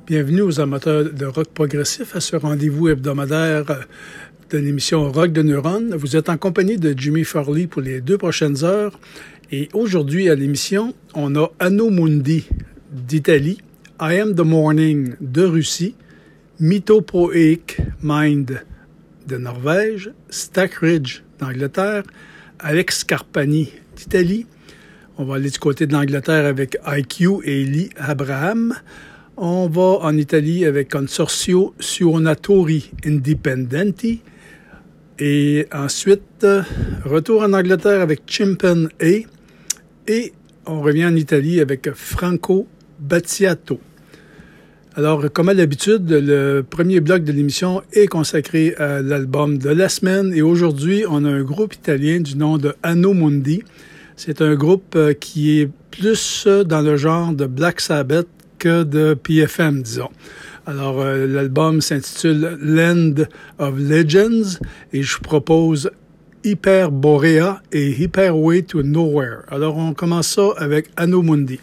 Bienvenue aux amateurs de rock progressif à ce rendez-vous hebdomadaire de l'émission Rock de Neurones. Vous êtes en compagnie de Jimmy Farley pour les 2 prochaines heures. Et aujourd'hui à l'émission, on a Anno Mundi d'Italie, I Am the Morning de Russie, Mythopoeic Mind de Norvège, Stack Ridge d'Angleterre, Alex Carpani d'Italie. On va aller du côté de l'Angleterre avec IQ et Lee Abraham. On va en Italie avec Consorzio Suonatori Indipendenti. Et ensuite, retour en Angleterre avec Chimpan A. Et on revient en Italie avec Franco Battiato. Alors, comme à l'habitude, le premier bloc de l'émission est consacré à l'album de la semaine. Et aujourd'hui, on a un groupe italien du nom de Anno Mundi. C'est un groupe qui est plus dans le genre de Black Sabbath que de PFM, disons. Alors, l'album s'intitule Land of Legends et je vous propose Hyperborea et Hyperway to Nowhere. Alors, on commence ça avec Anno Mundi.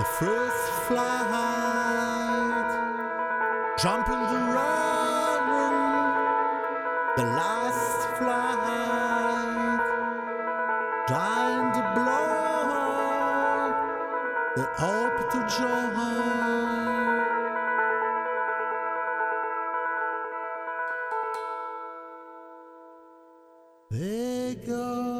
first flight, jumping the run, the last flight, dying to blow, the hope to join. They go.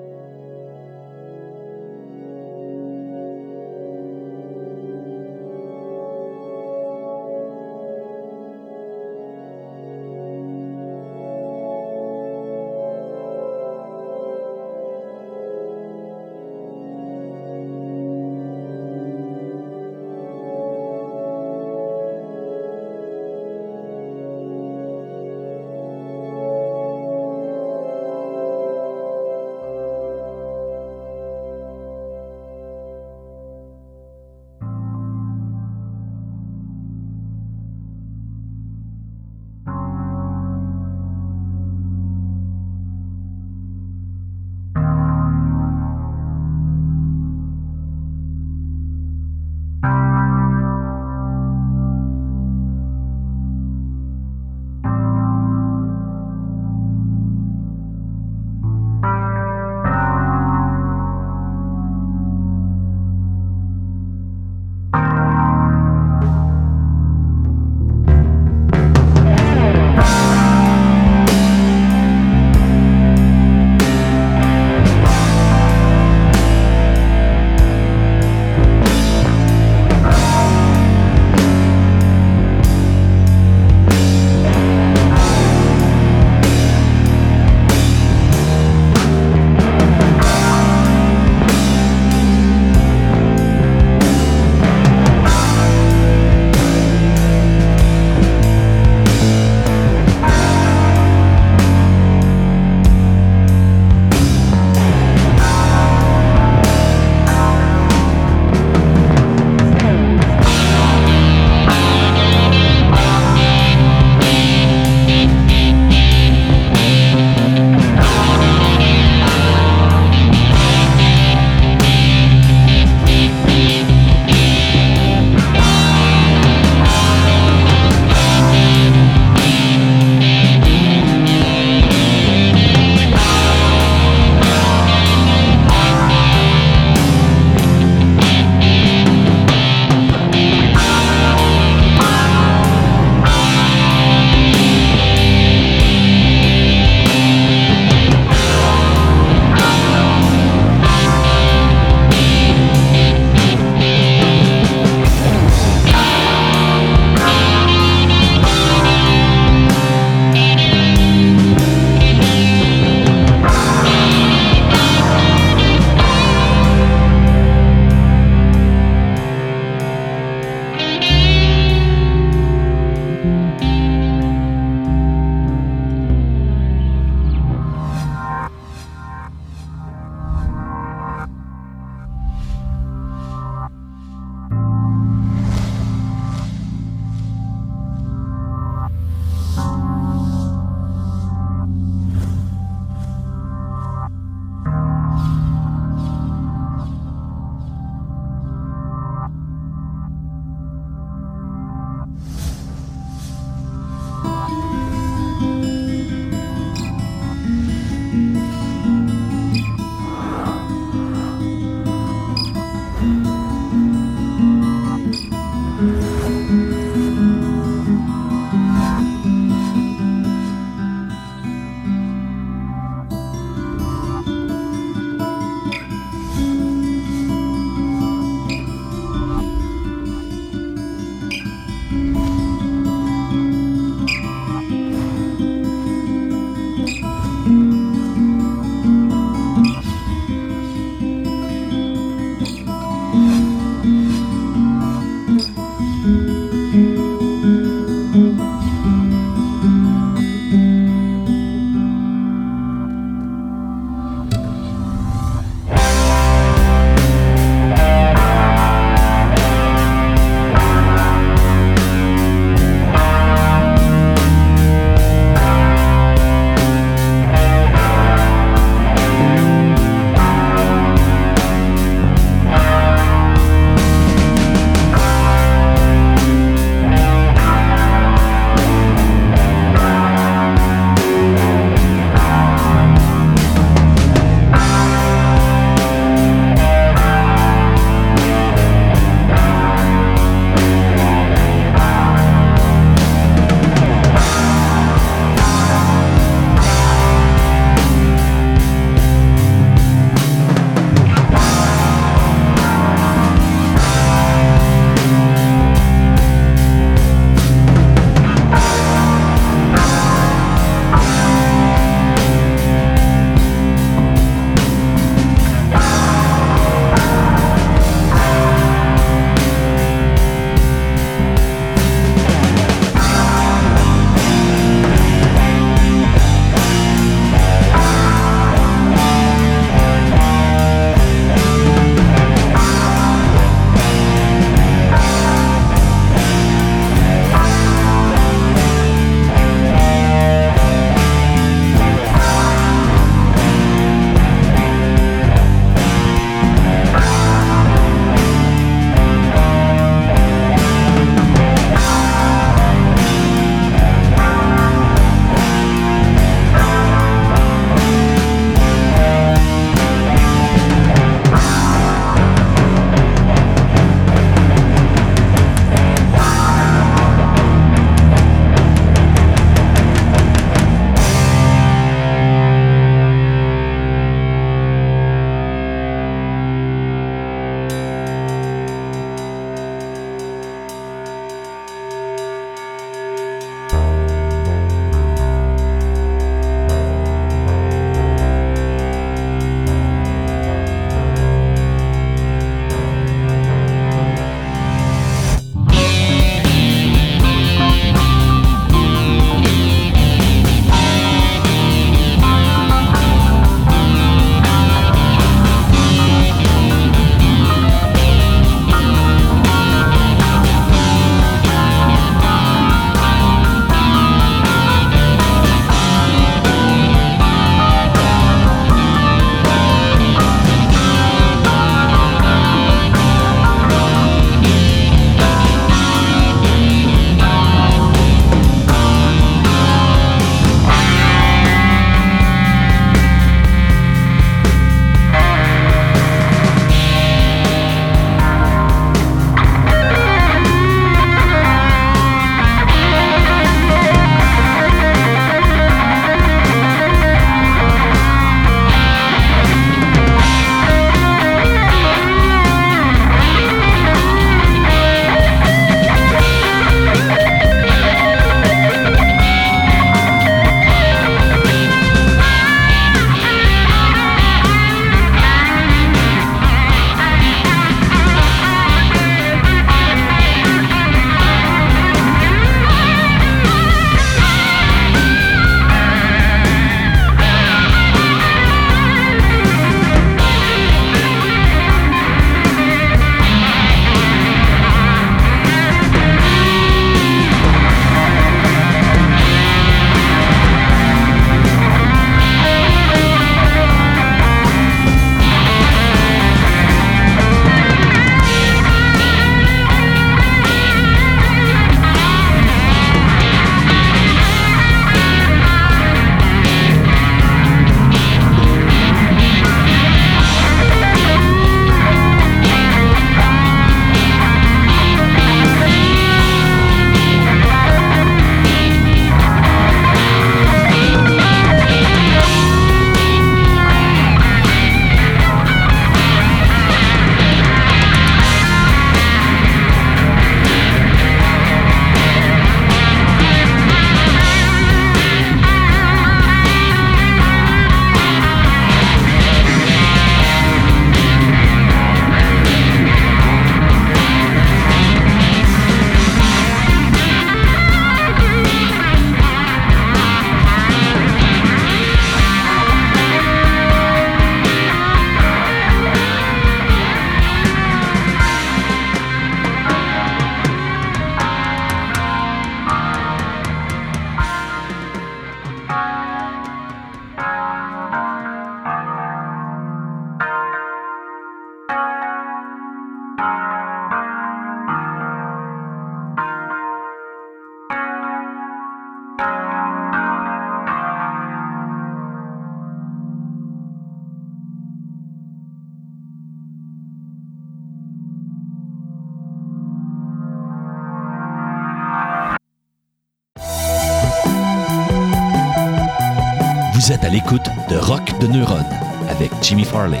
Vous êtes à l'écoute de Rock de Neuronne avec Jimmy Farley.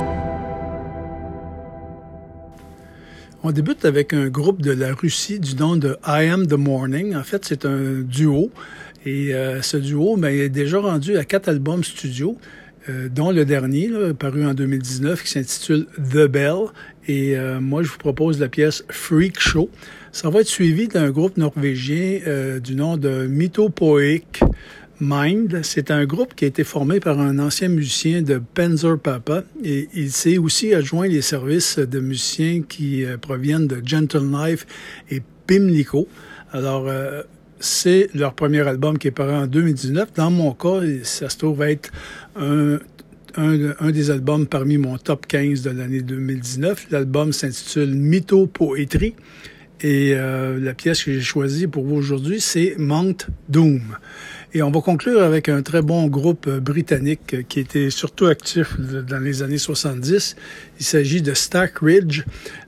On débute avec un groupe de la Russie du nom de I Am The Morning. En fait, c'est un duo. Et ce duo est déjà rendu à 4 albums studio, dont le dernier, là, paru en 2019, qui s'intitule The Bell. Et moi, je vous propose la pièce Freak Show. Ça va être suivi d'un groupe norvégien du nom de Mythopoeic Mind. C'est un groupe qui a été formé par un ancien musicien de Panzer Papa et il s'est aussi adjoint les services de musiciens qui proviennent de Gentle Knife et Pimlico. Alors, c'est leur premier album qui est paru en 2019. Dans mon cas, ça se trouve être un des albums parmi mon top 15 de l'année 2019. L'album s'intitule Mythopoetry et la pièce que j'ai choisie pour vous aujourd'hui, c'est Mount Doom. Et on va conclure avec un très bon groupe britannique qui était surtout actif dans les années 70. Il s'agit de Stack Ridge.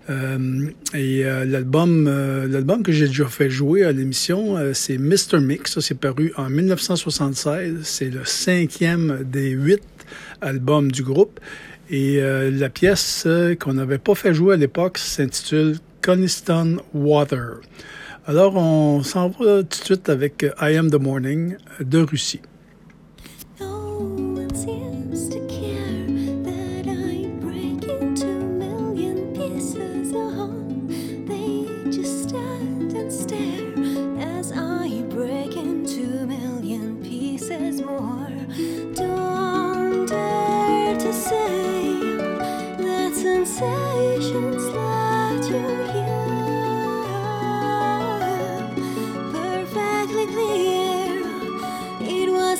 L'album que j'ai déjà fait jouer à l'émission, c'est Mr. Mix. Ça, c'est paru en 1976. C'est le 5e des 8 albums du groupe. Et la pièce qu'on n'avait pas fait jouer à l'époque s'intitule Coniston Water. Alors, on s'en va tout de suite avec I Am The Morning de Russie. It was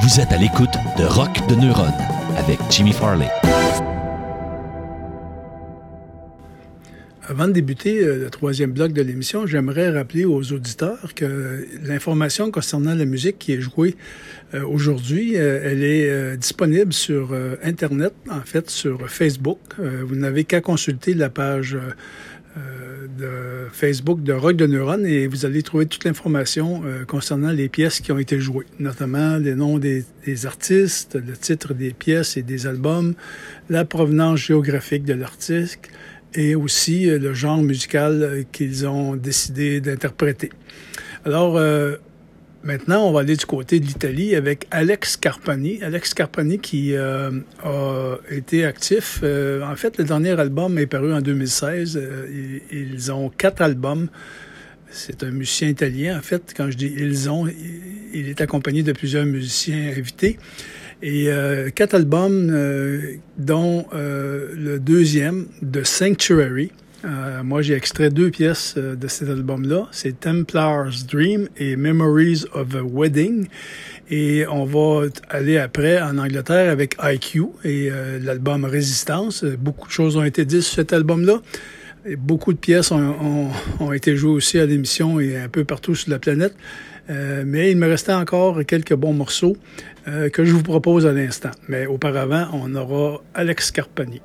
Vous êtes à l'écoute de Rock de Neuronne avec Jimmy Farley. Avant de débuter le troisième bloc de l'émission, j'aimerais rappeler aux auditeurs que l'information concernant la musique qui est jouée aujourd'hui, elle est disponible sur Internet, en fait, sur Facebook. Vous n'avez qu'à consulter la page de Facebook de Rock de Neuronne et vous allez trouver toute l'information concernant les pièces qui ont été jouées, notamment les noms des artistes, le titre des pièces et des albums, la provenance géographique de l'artiste, et aussi le genre musical qu'ils ont décidé d'interpréter. Alors, maintenant, on va aller du côté de l'Italie avec Alex Carpani. Alex Carpani qui a été actif. En fait, le dernier album est paru en 2016. Ils ont 4 albums. C'est un musicien italien. En fait, quand je dis « ils ont », il est accompagné de plusieurs musiciens invités. Et 4 albums, dont le deuxième, de Sanctuary. Moi, j'ai extrait 2 pièces de cet album-là. C'est Templar's Dream et Memories of a Wedding. Et on va aller après en Angleterre avec IQ et l'album Résistance. Beaucoup de choses ont été dites sur cet album-là. Et beaucoup de pièces ont été jouées aussi à l'émission et un peu partout sur la planète. Mais il me restait encore quelques bons morceaux que je vous propose à l'instant. Mais auparavant, on aura Alex Carpani.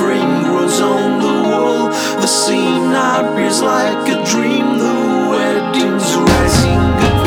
frame grows on the wall. The scene appears like a dream. The wedding's rising again.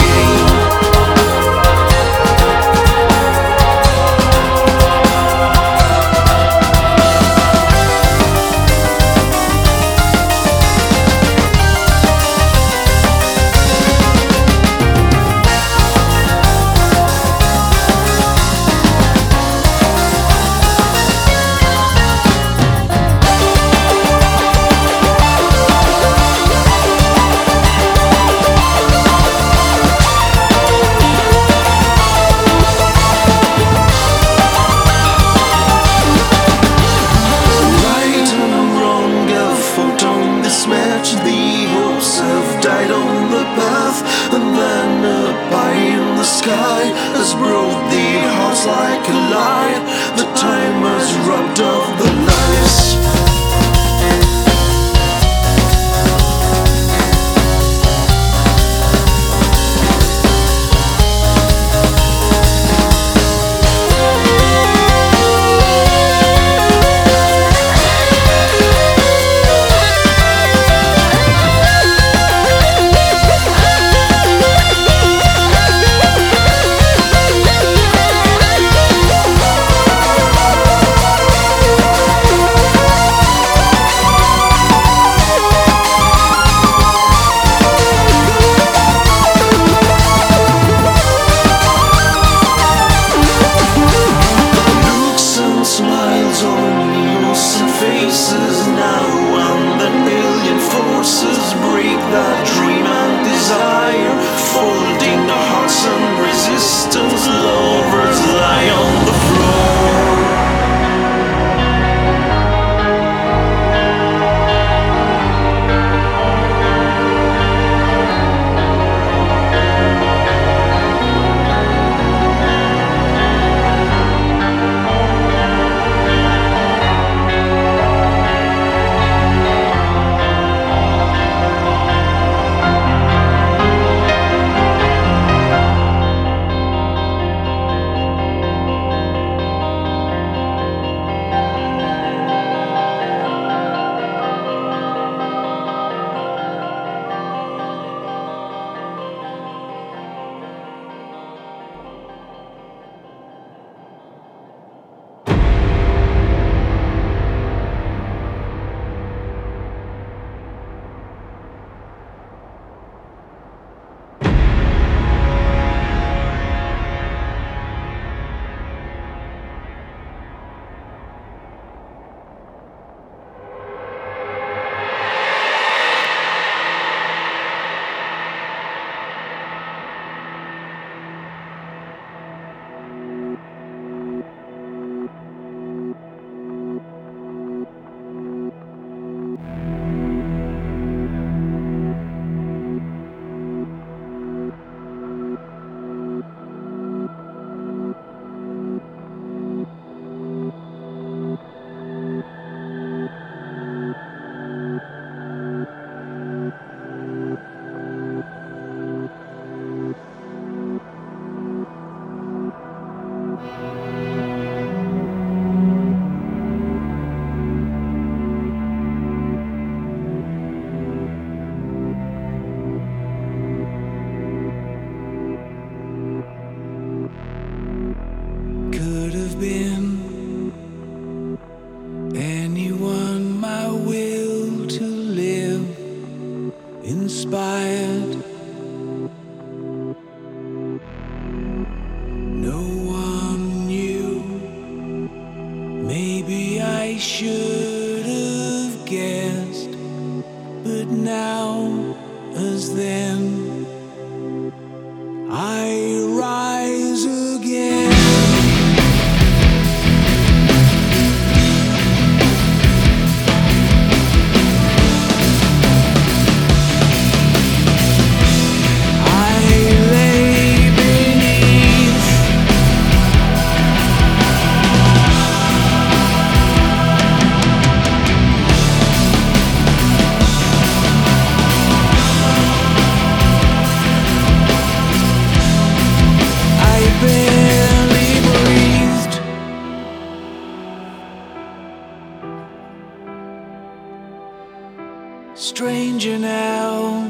Stranger now,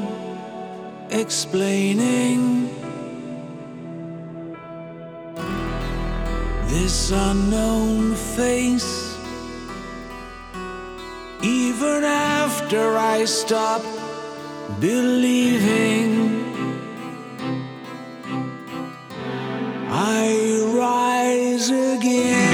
explaining this unknown face. Even after I stop believing, I rise again.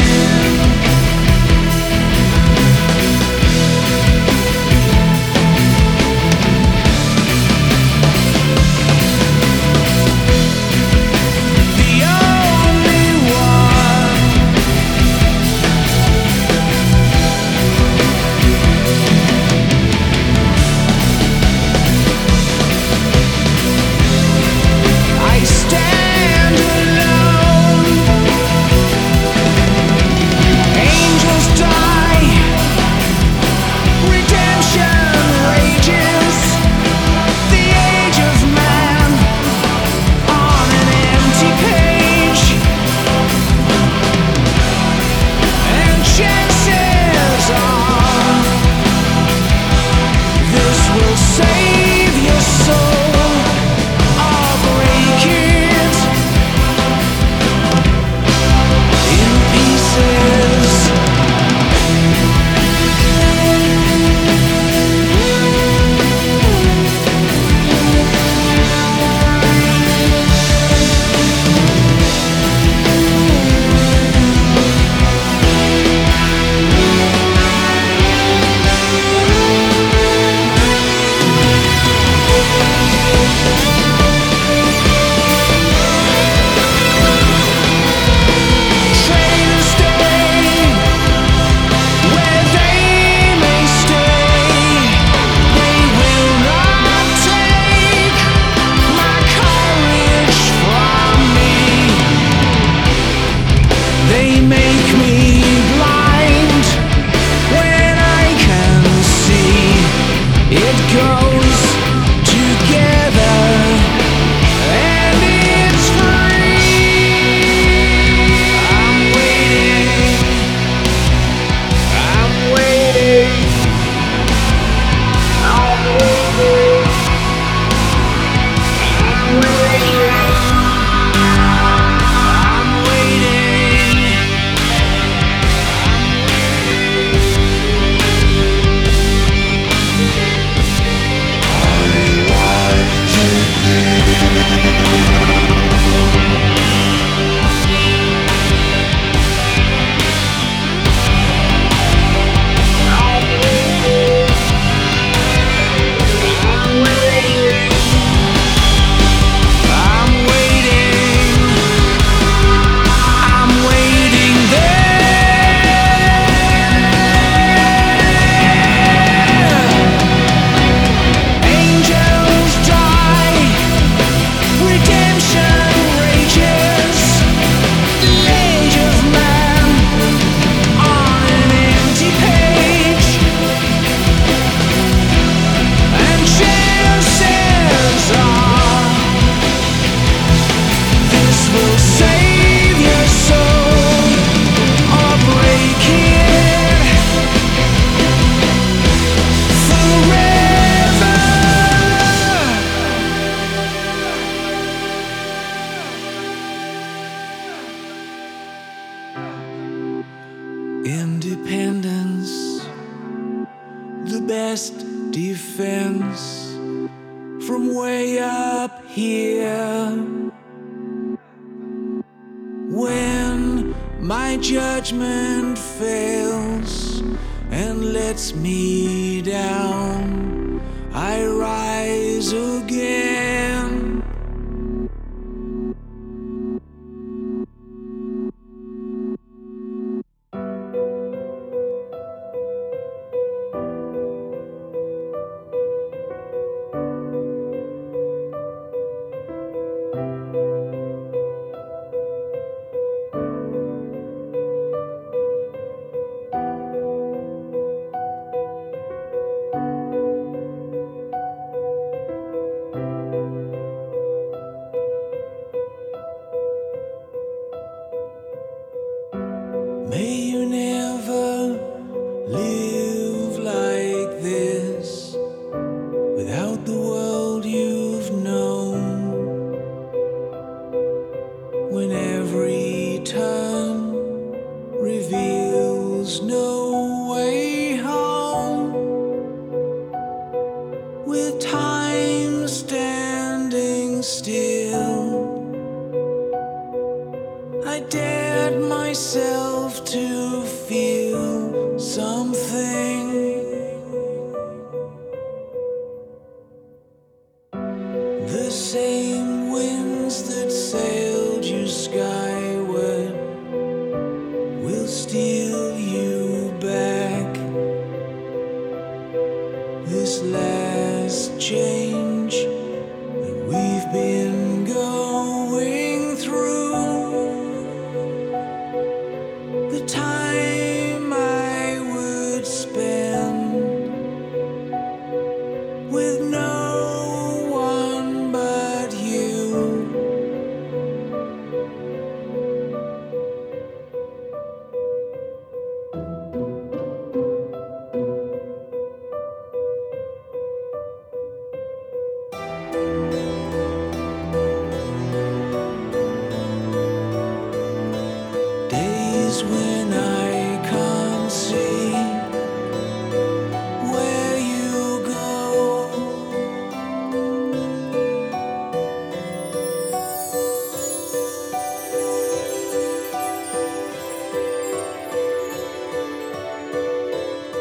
Independence, the best defense from way up here. When my judgment fails and lets me down, I rise again.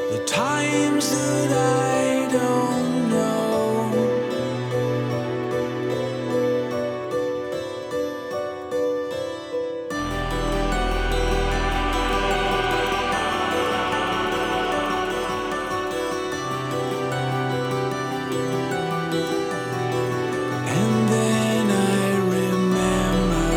the times that I don't know. And then I remember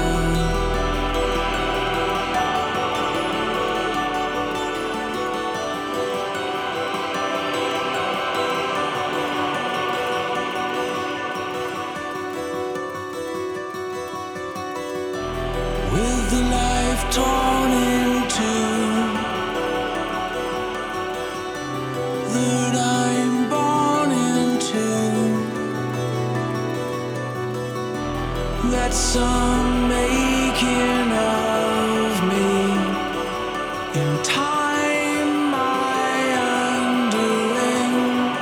with the life torn in two that I'm born into, that some making of me in time my undoing.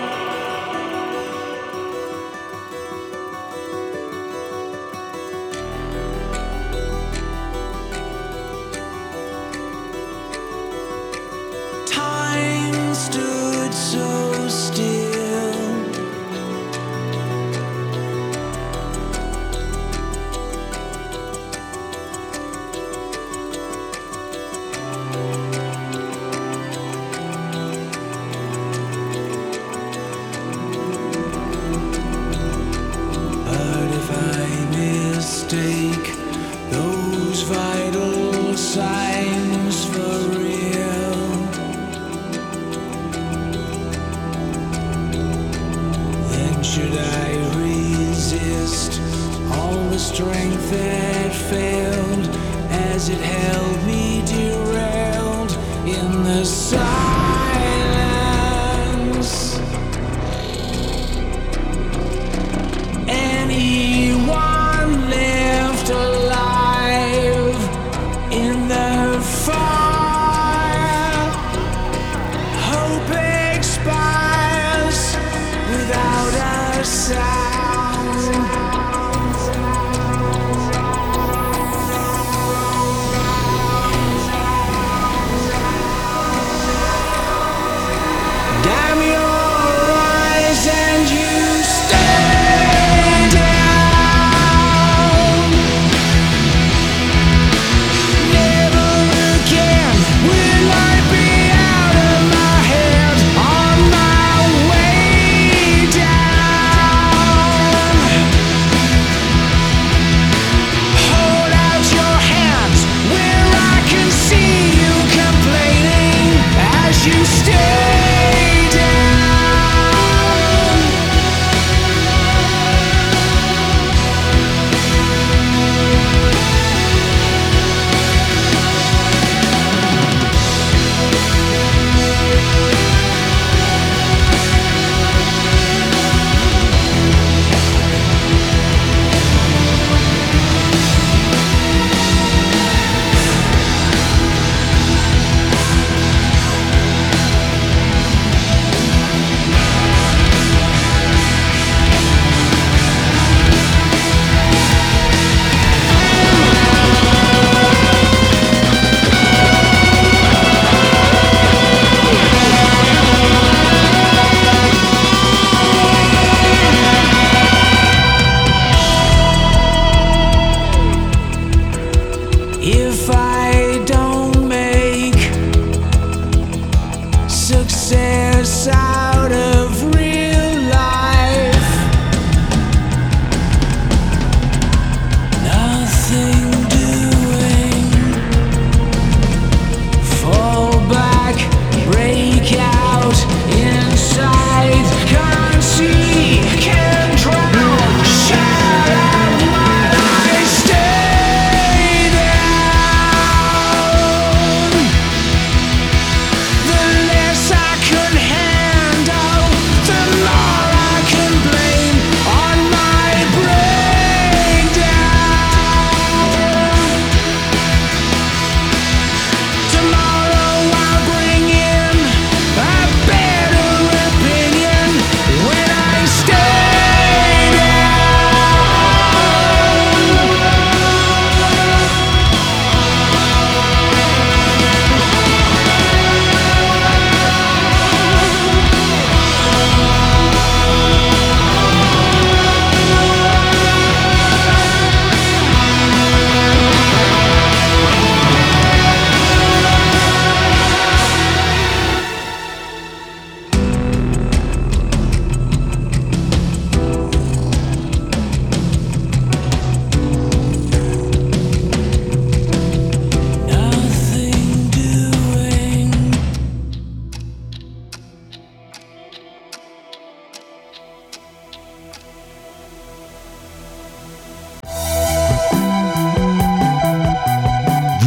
Time stood so still, but if I mistake those vital signs for real, then should I resist all the strength that failed as it held me derailed in the silence? Anyone left alive in the fire? Hope expires without a sound. Damn your eyes and you stay down. Never again will I be out of my head on my way down. Hold out your hands where I can see you complaining as you stay down.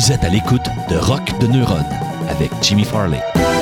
Vous êtes à l'écoute de Rock de Neuronne avec Jimmy Farley.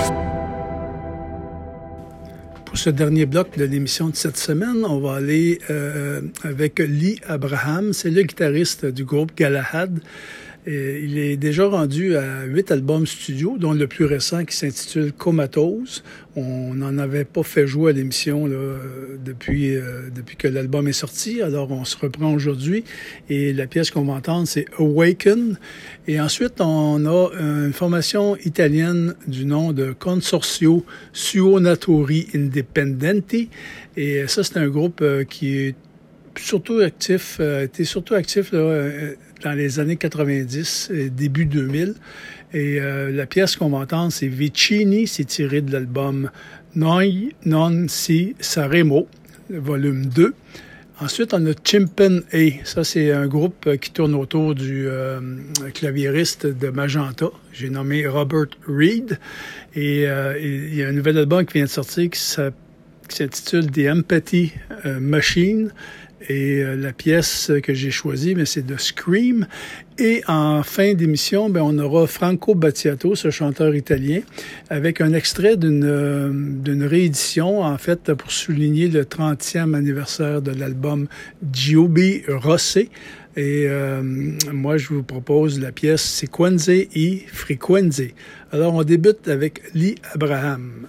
Pour ce dernier bloc de l'émission de cette semaine, on va aller avec Lee Abraham. C'est le guitariste du groupe Galahad. Et il est déjà rendu à 8 albums studio, dont le plus récent qui s'intitule Comatose. On n'en avait pas fait jouer à l'émission là, depuis que l'album est sorti, alors on se reprend aujourd'hui. Et la pièce qu'on va entendre, c'est Awaken. Et ensuite, on a une formation italienne du nom de Consorzio Suonatori Indipendenti. Et ça, c'est un groupe qui est surtout actif, était surtout actif là, dans les années 90 et début 2000. Et la pièce qu'on va entendre, c'est Vicini, c'est tiré de l'album Noi non si saremo, volume 2. Ensuite, on a Chimpan A. Ça, c'est un groupe qui tourne autour du claviériste de Magenta. J'ai nommé Robert Reed. Et il y a un nouvel album qui vient de sortir qui s'intitule The Empathy Machine. Et la pièce que j'ai choisie, c'est de Scream. Et en fin d'émission, on aura Franco Battiato, ce chanteur italien, avec un extrait d'une réédition, en fait, pour souligner le 30e anniversaire de l'album Giobbe Rosse. Et moi, je vous propose la pièce Sequenze e Frequenze. Alors, on débute avec Lee Abraham.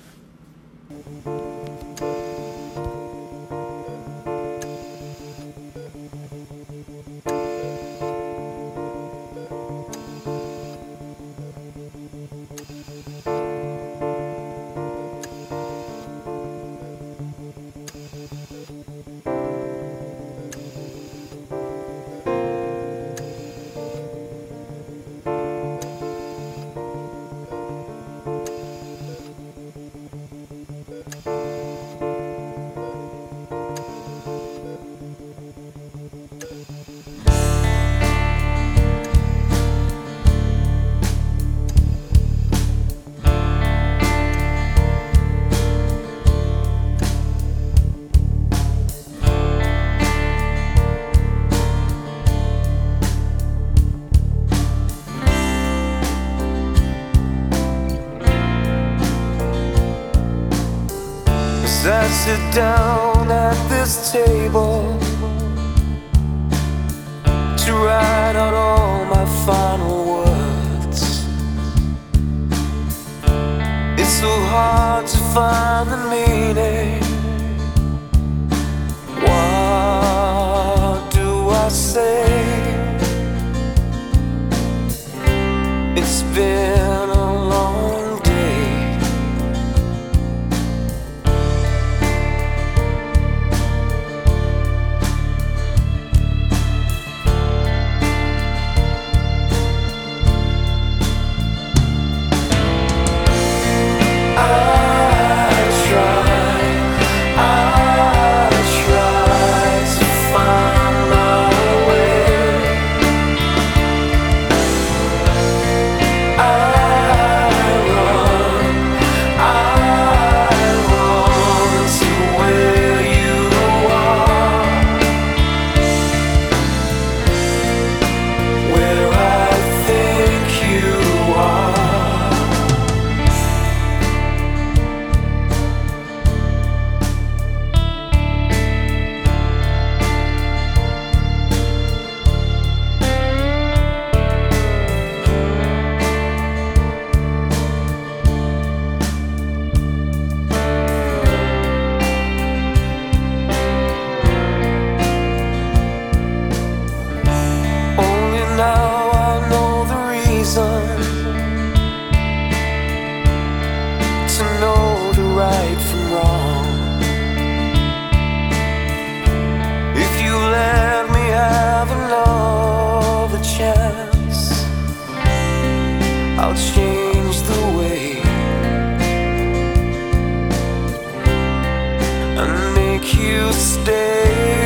I sit down at this table to write out all my final words. It's so hard to find the meaning. What do I say? It's been a long day. I'll change the way and make you stay.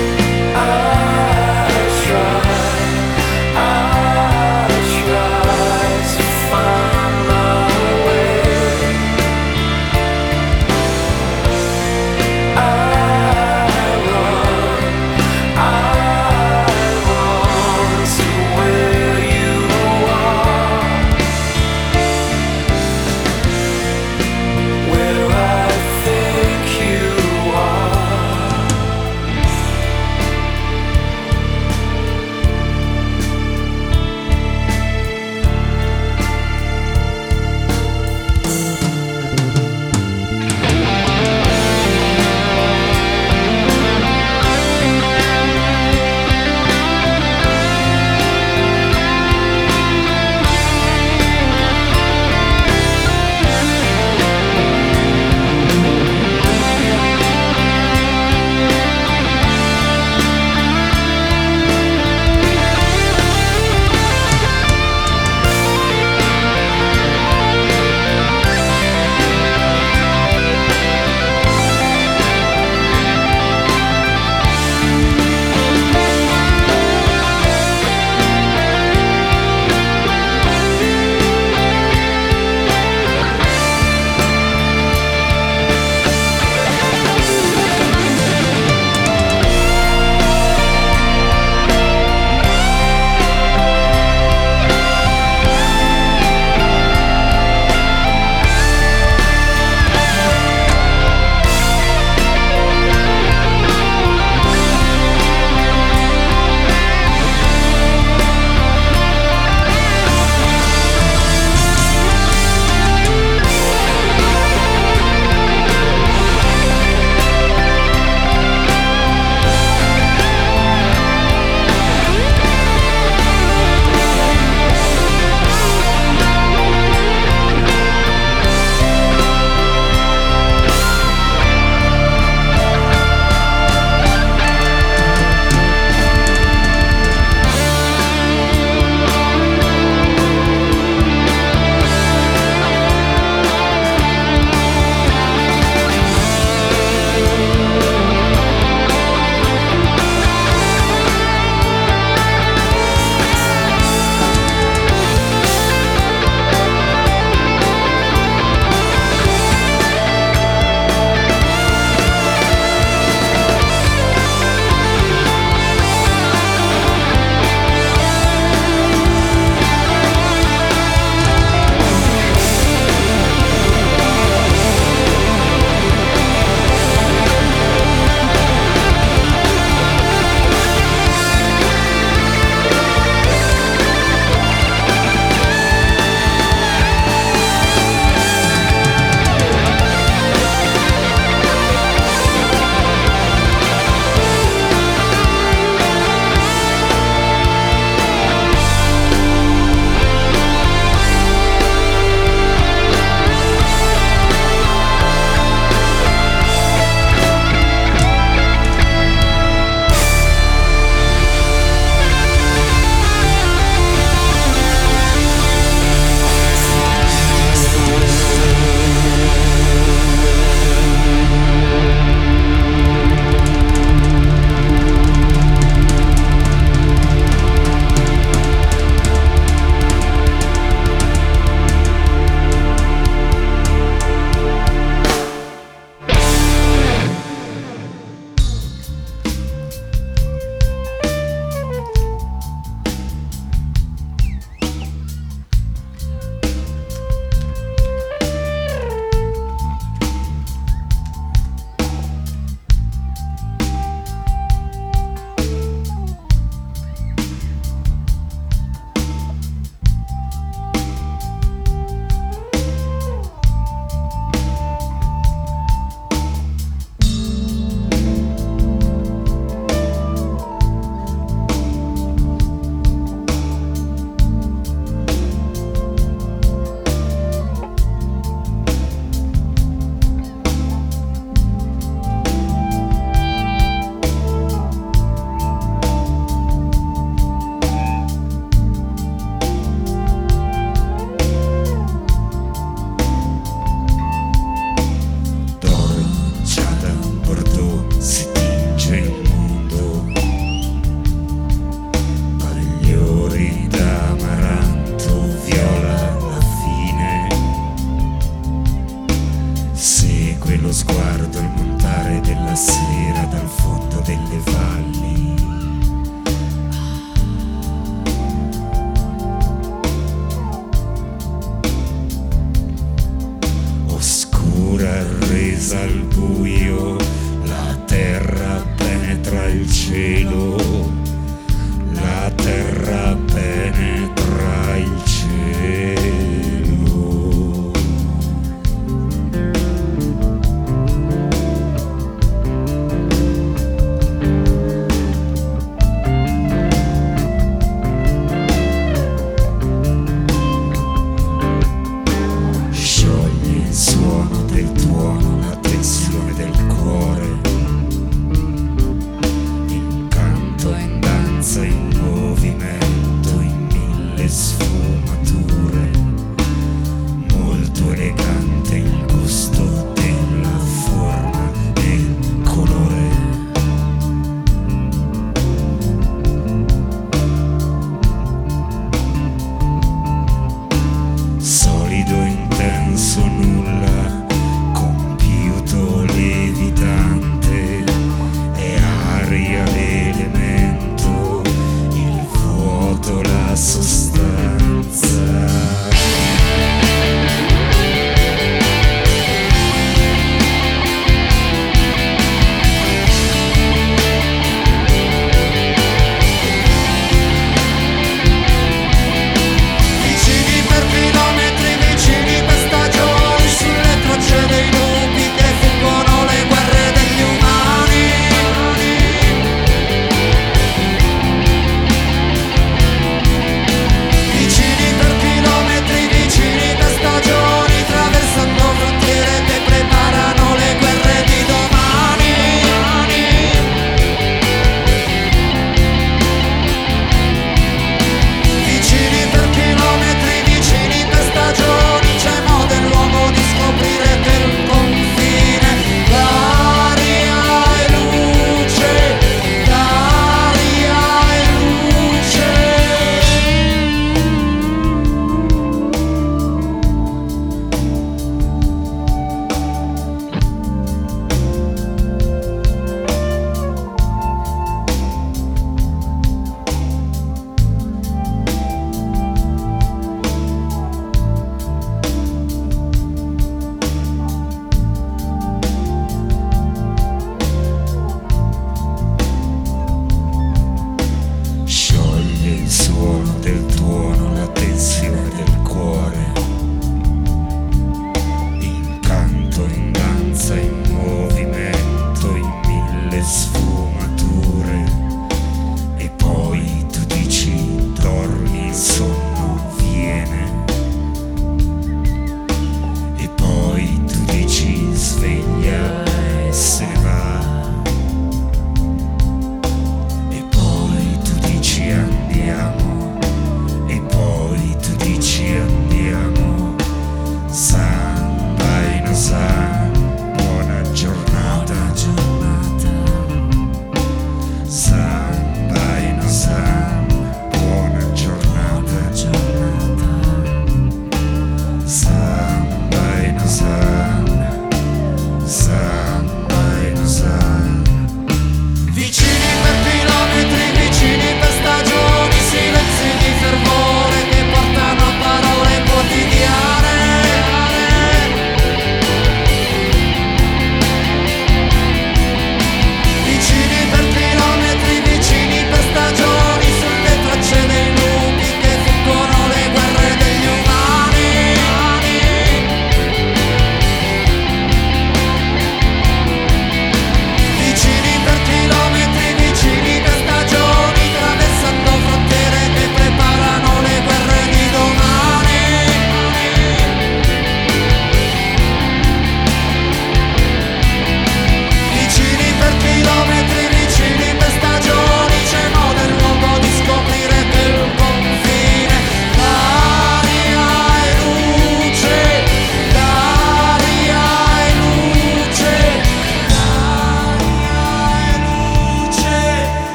I try guardo il montare della sera dal fondo delle valli. Oscura resa al buio, la terra penetra il cielo, la terra penetra il cielo. Scioglie il suono del tuono, la tensione del cuore, in canto, in danza, in movimento.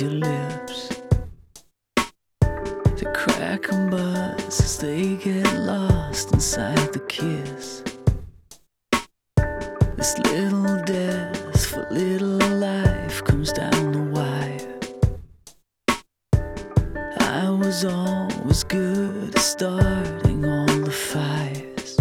your lips. They crack and buzz as they get lost inside the kiss. This little death for little life comes down the wire. I was always good at starting all the fires.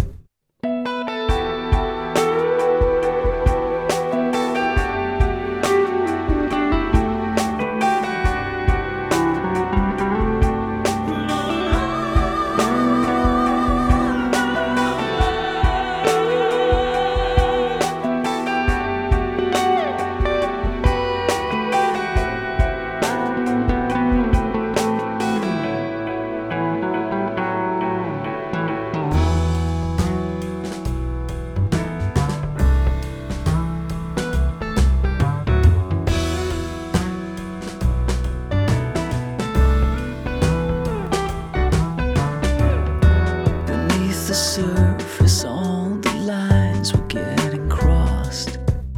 The surface, all the lines were getting crossed.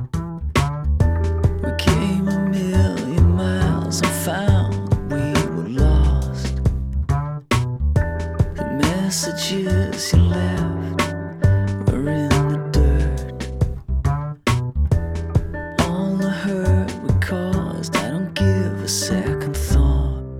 We came a million miles and found we were lost. The messages you left were in the dirt. All the hurt we caused, I don't give a second thought.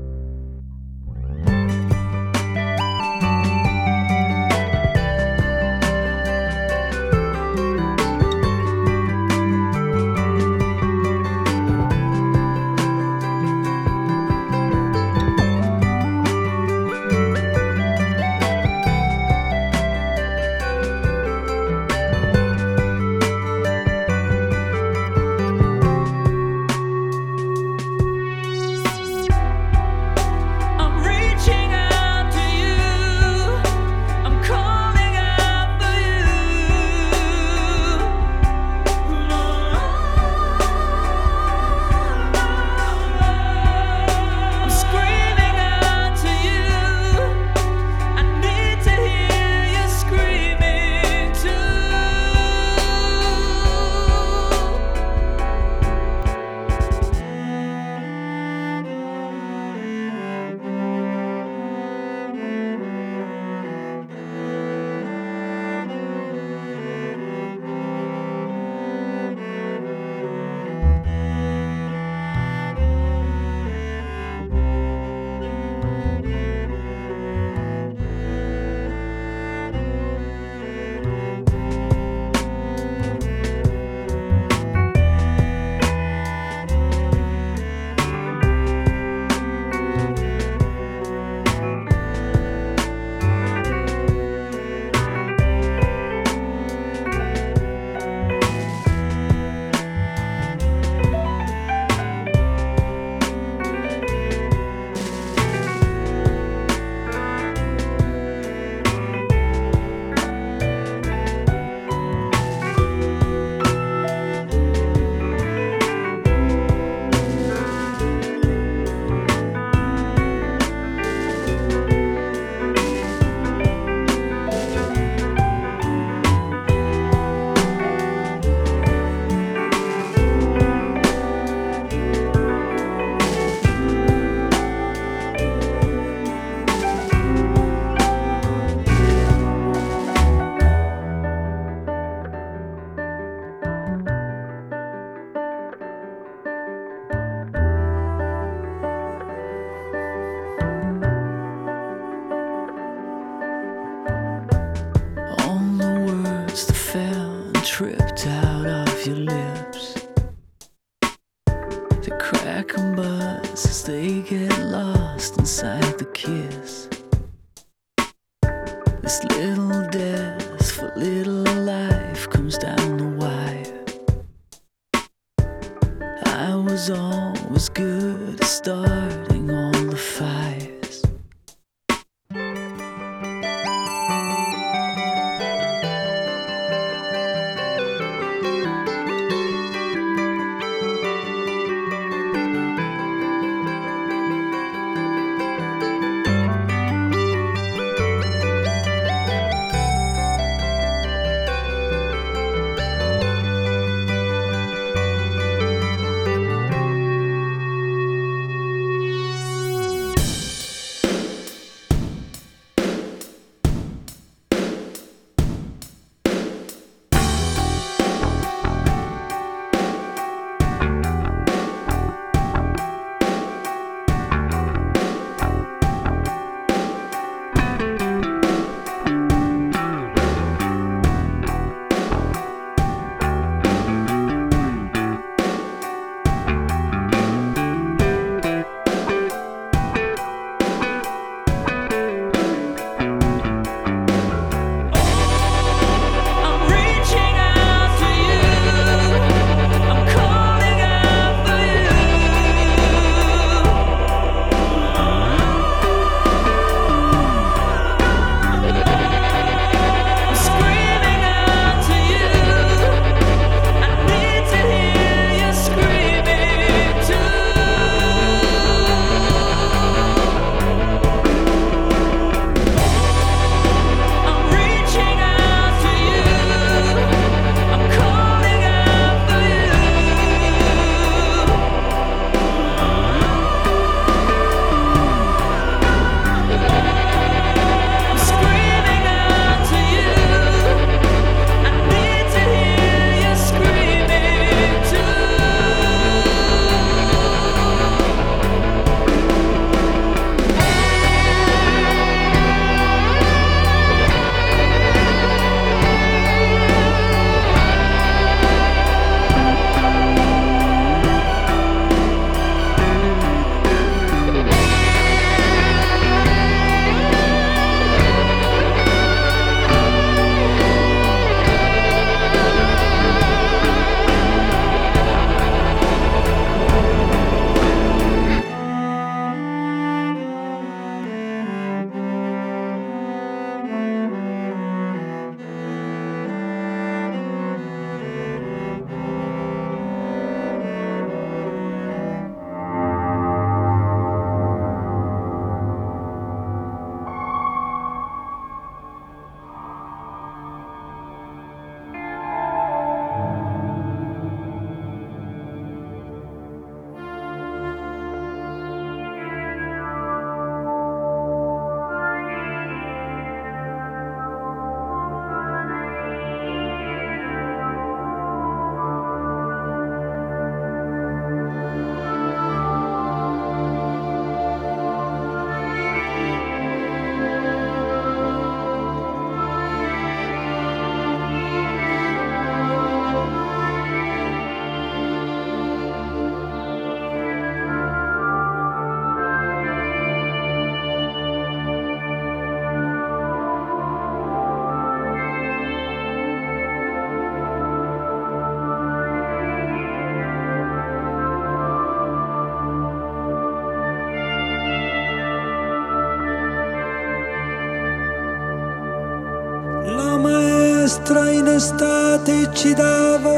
Tripped out of your lips. They crack and buzz as they get lost inside the kiss. This little death for little life comes down the wire. I was always good at starting all the fires. maestra in estate ci dava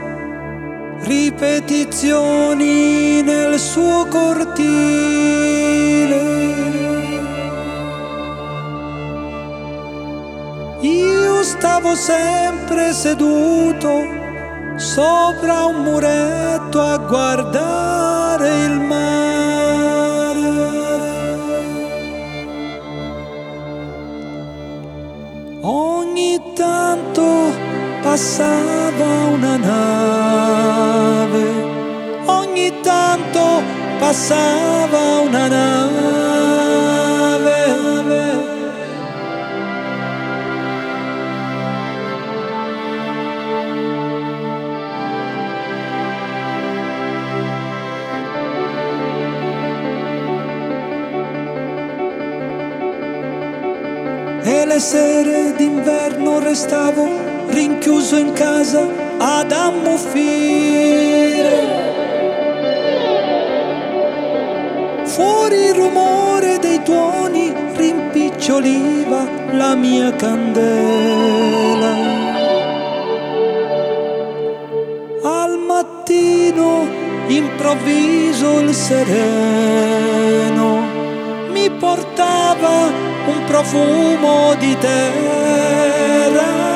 ripetizioni nel suo cortile. Io stavo sempre seduto sopra un muretto a guardare il mare. Ogni tanto passava una nave, ogni tanto passava una nave. E le sere d'inverno restavo rinchiuso in casa ad ammuffire. Fuori il rumore dei tuoni rimpiccioliva la mia candela. Al mattino improvviso il sereno mi portava un profumo di terra.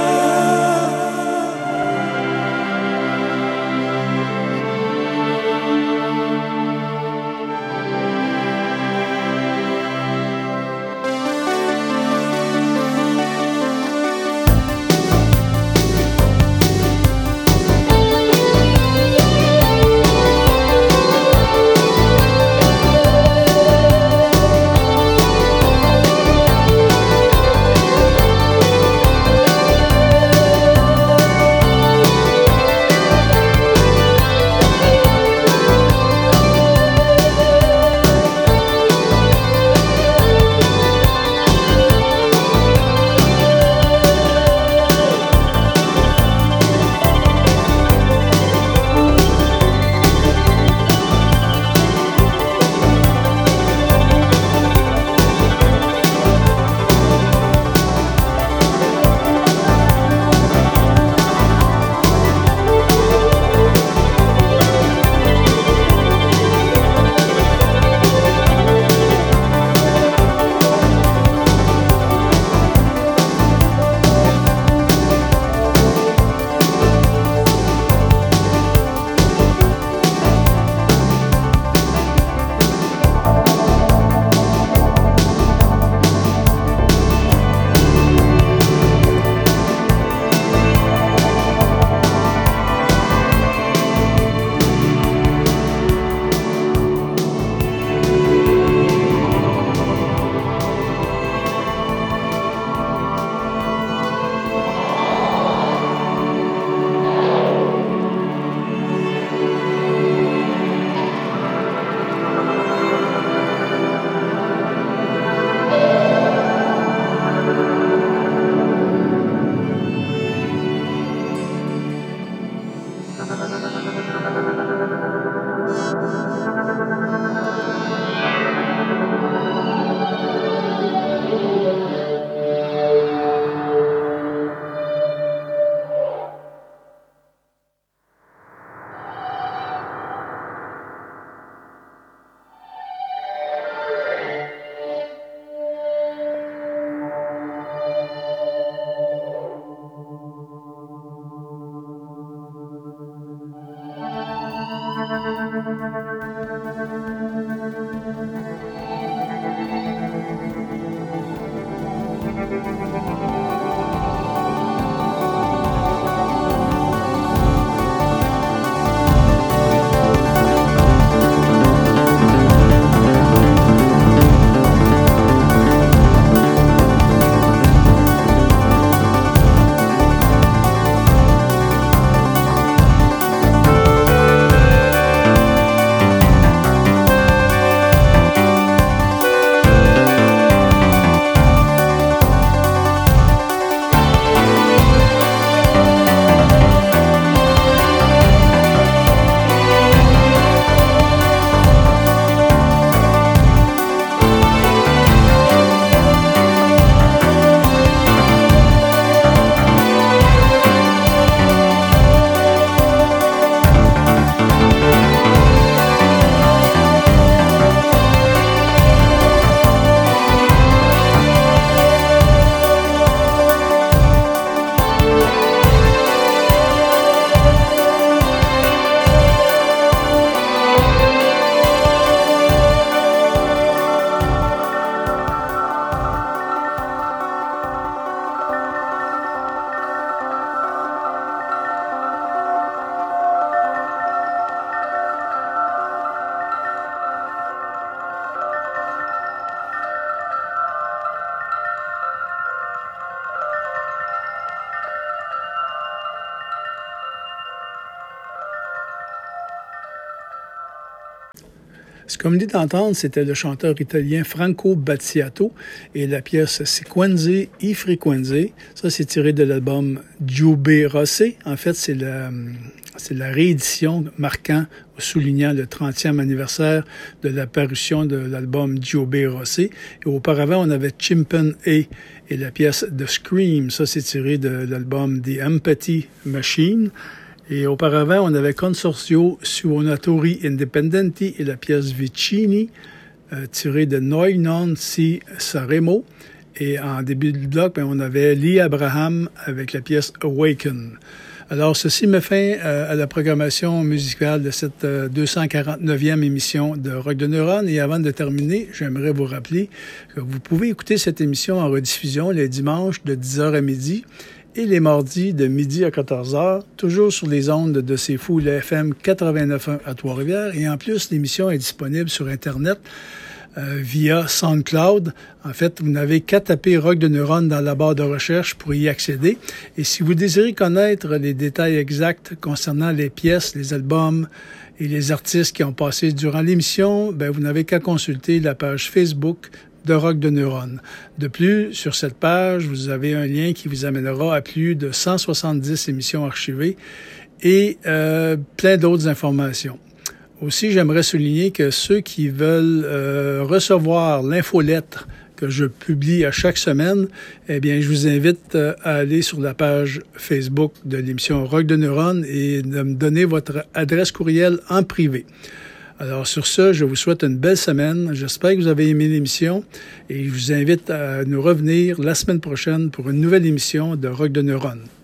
Comme vous venez d'entendre, c'était le chanteur italien Franco Battiato et la pièce Sequenze e Frequenze. Ça, c'est tiré de l'album Giube Rosse. En fait, c'est la réédition marquant, soulignant le 30e anniversaire de la parution de l'album Giube Rosse. Et auparavant, on avait Chimpan A et la pièce The Scream. Ça, c'est tiré de l'album The Empathy Machine. Et auparavant, on avait Consorzio Suonatori Indipendenti et la pièce Vicini, tirée de Noi non si saremo. Et en début de bloc, on avait Lee Abraham avec la pièce Awaken. Alors, ceci met fin à la programmation musicale de cette 249e émission de Rock de Neuron. Et avant de terminer, j'aimerais vous rappeler que vous pouvez écouter cette émission en rediffusion les dimanches de 10h à midi et les mardis de midi à 14h, toujours sur les ondes de C'est Fou, le FM 89.1 à Trois-Rivières. Et en plus, l'émission est disponible sur Internet via SoundCloud. En fait, vous n'avez qu'à taper Rock de Neuron dans la barre de recherche pour y accéder. Et si vous désirez connaître les détails exacts concernant les pièces, les albums et les artistes qui ont passé durant l'émission, vous n'avez qu'à consulter la page Facebook de Rock de Neuron. De plus, sur cette page, vous avez un lien qui vous amènera à plus de 170 émissions archivées et plein d'autres informations. Aussi, j'aimerais souligner que ceux qui veulent recevoir l'infolettre que je publie à chaque semaine, je vous invite à aller sur la page Facebook de l'émission Rock de Neuron et de me donner votre adresse courriel en privé. Alors, sur ce, je vous souhaite une belle semaine. J'espère que vous avez aimé l'émission et je vous invite à nous revenir la semaine prochaine pour une nouvelle émission de Rock de Neuron.